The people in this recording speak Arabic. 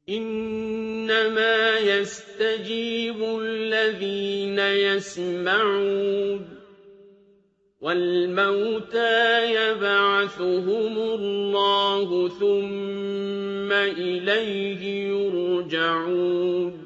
إِنَّمَا يَسْتَجِيبُ الَّذِينَ يَسْمَعُونَ وَالْمَوْتَىٰ يَبْعَثُهُمُ اللَّهُ ثُمَّ إِلَيْهِ يُرْجَعُونَ